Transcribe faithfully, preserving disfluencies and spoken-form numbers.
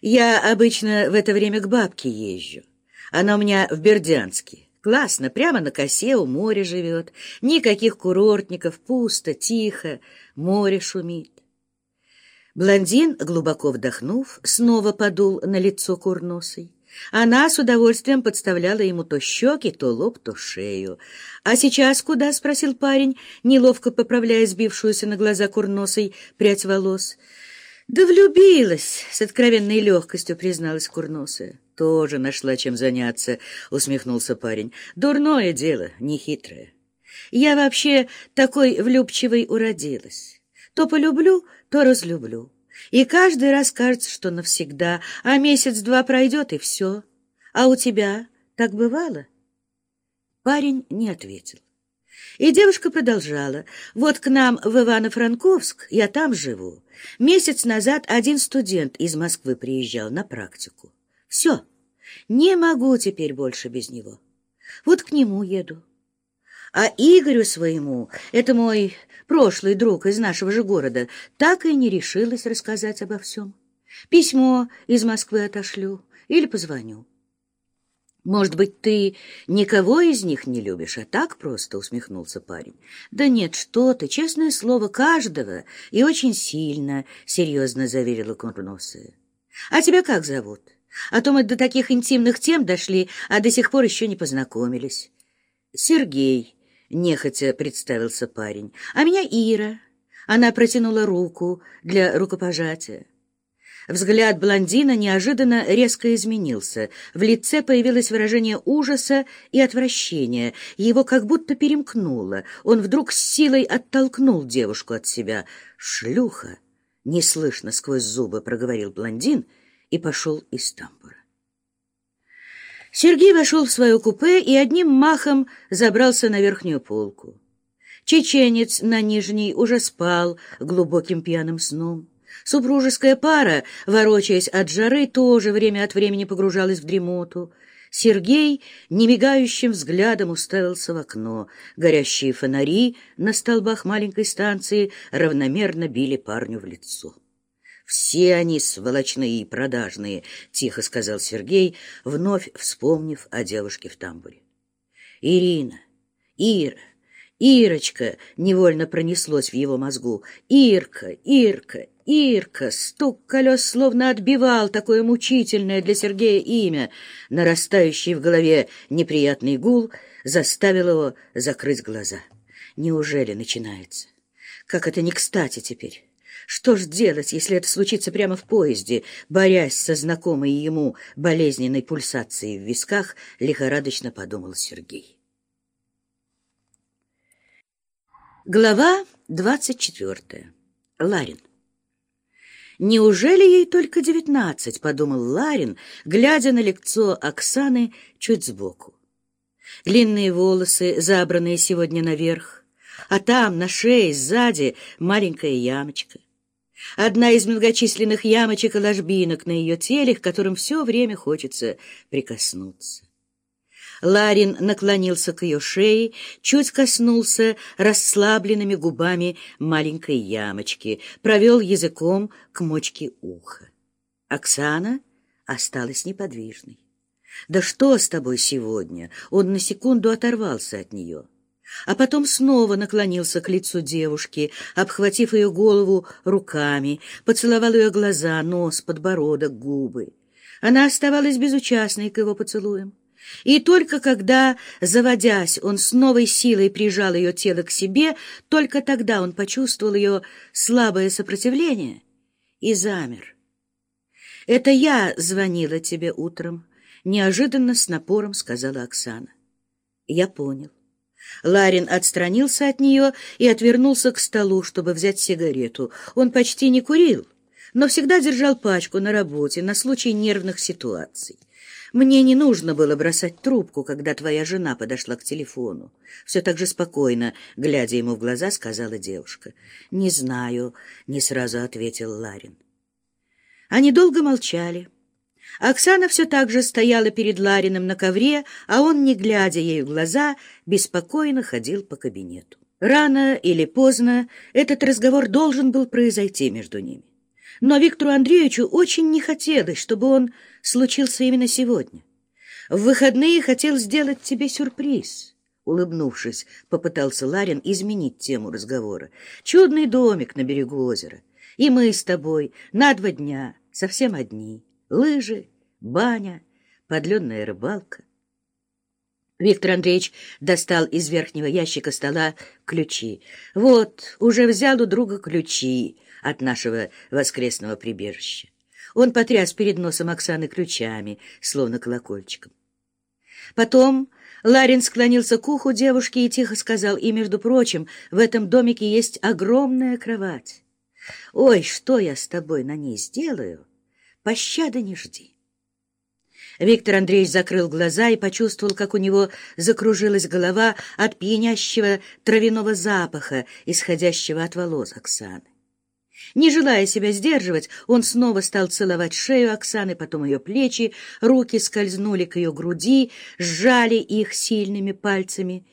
Я обычно в это время к бабке езжу. Она у меня в Бердянске. Классно, прямо на косе у моря живет. Никаких курортников, пусто, тихо, море шумит. Блондин, глубоко вдохнув, снова подул на лицо курносой. Она с удовольствием подставляла ему то щеки, то лоб, то шею. «А сейчас куда?» — спросил парень, неловко поправляя сбившуюся на глаза курносой прядь волос. «Да влюбилась!» — с откровенной легкостью призналась курносая. «Тоже нашла чем заняться», — усмехнулся парень. «Дурное дело, нехитрое. Я вообще такой влюбчивой уродилась. То полюблю, то разлюблю. И каждый раз кажется, что навсегда, а месяц-два пройдет, и все. А у тебя так бывало?» Парень не ответил. И девушка продолжала. «Вот к нам в Ивано-Франковск, я там живу. Месяц назад один студент из Москвы приезжал на практику. Все, не могу теперь больше без него. Вот к нему еду. А Игорю своему, это мой прошлый друг из нашего же города, так и не решилась рассказать обо всем. Письмо из Москвы отошлю или позвоню». «Может быть, ты никого из них не любишь, а так просто?» — усмехнулся парень. «Да нет, что ты, честное слово, каждого, и очень сильно», — серьезно заверила курносая. «А тебя как зовут? А то мы до таких интимных тем дошли, а до сих пор еще не познакомились». «Сергей», — нехотя представился парень, — «а меня Ира». Она протянула руку для рукопожатия. Взгляд блондина неожиданно резко изменился. В лице появилось выражение ужаса и отвращения. Его как будто перемкнуло. Он вдруг с силой оттолкнул девушку от себя. «Шлюха!» — неслышно сквозь зубы проговорил блондин и пошел из тамбура. Сергей вошел в свое купе и одним махом забрался на верхнюю полку. Чеченец на нижней уже спал глубоким пьяным сном. Супружеская пара, ворочаясь от жары, тоже время от времени погружалась в дремоту. Сергей немигающим взглядом уставился в окно. Горящие фонари на столбах маленькой станции равномерно били парню в лицо. «Все они сволочные и продажные», — тихо сказал Сергей, вновь вспомнив о девушке в тамбуре. «Ирина, Ира, Ирочка!» — невольно пронеслось в его мозгу. «Ирка, Ирка, Ирка!» Стук колес словно отбивал такое мучительное для Сергея имя. Нарастающий в голове неприятный гул заставил его закрыть глаза. Неужели начинается? Как это не кстати теперь? Что ж делать, если это случится прямо в поезде? Борясь со знакомой ему болезненной пульсацией в висках, лихорадочно подумал Сергей. Глава двадцать четвертая. Ларин. «Неужели ей только девятнадцать?» — подумал Ларин, глядя на лицо Оксаны чуть сбоку. Длинные волосы, забранные сегодня наверх, а там, на шее, сзади, маленькая ямочка. Одна из многочисленных ямочек и ложбинок на ее теле, к которым все время хочется прикоснуться. Ларин наклонился к ее шее, чуть коснулся расслабленными губами маленькой ямочки, провел языком к мочке уха. Оксана осталась неподвижной. «Да что с тобой сегодня?» Он на секунду оторвался от нее, а потом снова наклонился к лицу девушки, обхватив ее голову руками, поцеловал ее глаза, нос, подбородок, губы. Она оставалась безучастной к его поцелуям. И только когда, заводясь, он с новой силой прижал ее тело к себе, только тогда он почувствовал ее слабое сопротивление и замер. «Это я звонила тебе утром», — неожиданно с напором сказала Оксана. «Я понял». Ларин отстранился от нее и отвернулся к столу, чтобы взять сигарету. Он почти не курил, но всегда держал пачку на работе на случай нервных ситуаций. «Мне не нужно было бросать трубку, когда твоя жена подошла к телефону». Все так же спокойно, глядя ему в глаза, сказала девушка. «Не знаю», — не сразу ответил Ларин. Они долго молчали. Оксана все так же стояла перед Лариным на ковре, а он, не глядя ей в глаза, беспокойно ходил по кабинету. Рано или поздно этот разговор должен был произойти между ними. Но Виктору Андреевичу очень не хотелось, чтобы он случился именно сегодня. В выходные хотел сделать тебе сюрприз. Улыбнувшись, попытался Ларин изменить тему разговора. Чудный домик на берегу озера. И мы с тобой на два дня, совсем одни. Лыжи, баня, подлённая рыбалка. Виктор Андреевич достал из верхнего ящика стола ключи. Вот, уже взял у друга ключи от нашего воскресного прибежища. Он потряс перед носом Оксаны ключами, словно колокольчиком. Потом Ларин склонился к уху девушки и тихо сказал: и, между прочим, в этом домике есть огромная кровать. Ой, что я с тобой на ней сделаю? Пощады не жди. Виктор Андреевич закрыл глаза и почувствовал, как у него закружилась голова от пьянящего травяного запаха, исходящего от волос Оксаны. Не желая себя сдерживать, он снова стал целовать шею Оксаны, потом ее плечи, руки скользнули к ее груди, сжали их сильными пальцами.